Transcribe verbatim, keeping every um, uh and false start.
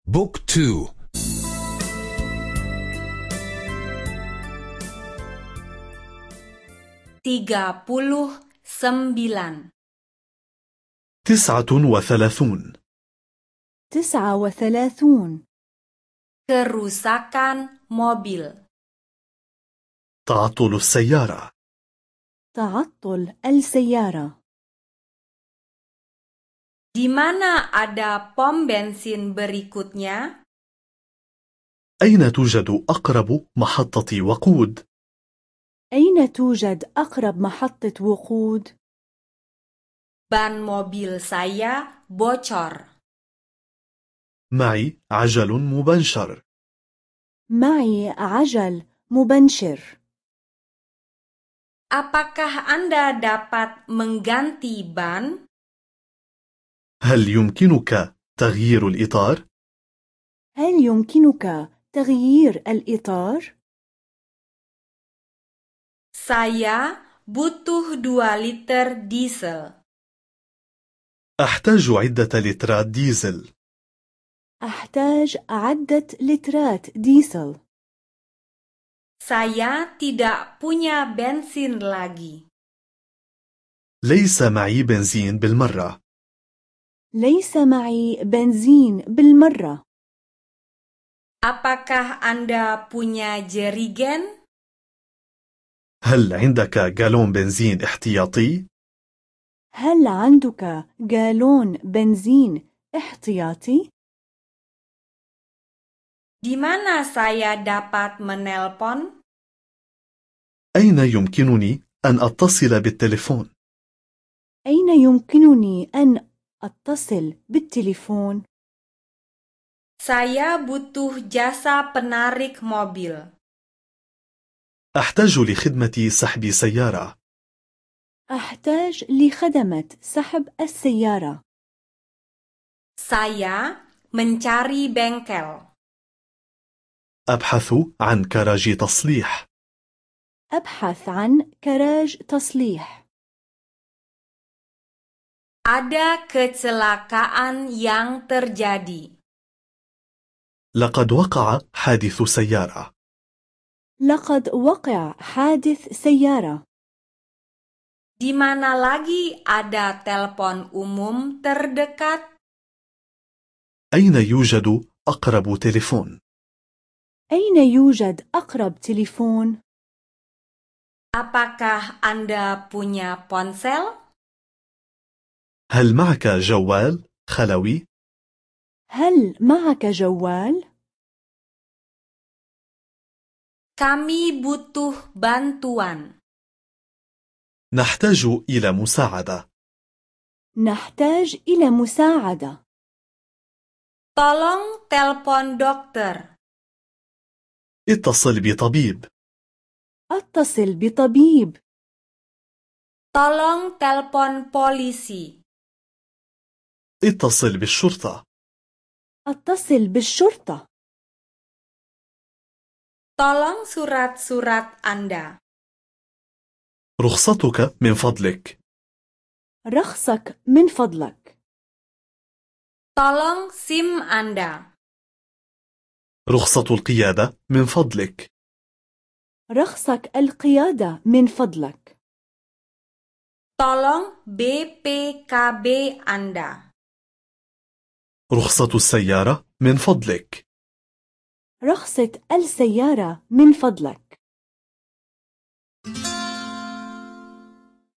بوك تو. tiga puluh sembilan. تسعة وثلاثون. تسعة وثلاثون. Kerusakan mobil. تعطل السيارة. تعطل السيارة. Di mana ada pom bensin berikutnya? أين توجد أقرب محطة وقود؟ أين توجد أقرب محطة وقود؟ Ban mobil saya bocor. معي عجل مبنشر. معي عجل مبنشر. Apakah Anda dapat mengganti ban? هل يمكنك تغيير الإطار؟ هل يمكنك تغيير الإطار؟ Saya butuh dua liter diesel. أحتاج عدة لترات ديزل. أحتاج عدة لترات ديزل. Saya tidak punya bensin lagi. ليس معي بنزين بالمرة. ليس معي بنزين بالمرة. Apakah Anda punya jerigen? هل عندك جالون بنزين احتياطي؟ هل عندك جالون بنزين احتياطي؟ Di mana saya dapat menelpon? أين يمكنني أن أتصل بالتليفون؟ أين يمكنني أن أتصل بالتليفون؟ Saya butuh jasa penarik mobil. أحتاج لخدمة سحب سيارة. أحتاج لخدمة سحب السيارة. Saya mencari bengkel. أبحث عن كراج تصليح. أبحث عن كراج تصليح. Ada kecelakaan yang terjadi. لقد وقع حادث سيارة. لقد وقع حادث سيارة. Di mana lagi ada telepon umum terdekat? أين يوجد أقرب تليفون؟ أين يوجد أقرب تليفون؟ Apakah Anda punya ponsel? هل معك جوال خلوي؟ هل معك جوال؟ Kami butuh bantuan. نحتاج إلى مساعدة. نحتاج إلى مساعدة. Tolong telepon dokter. اتصل بطبيب. أتصل بطبيب. Tolong telepon polisi. اتصل بالشرطة. أتصل بالشرطة. Tolong surat-surat Anda. رخصتك من فضلك. رخصك من فضلك. Tolong SIM Anda. رخصة القيادة من فضلك. رخصك القيادة من فضلك. Tolong B P K B Anda. رخصة السيارة من فضلك. رخصة السيارة من فضلك.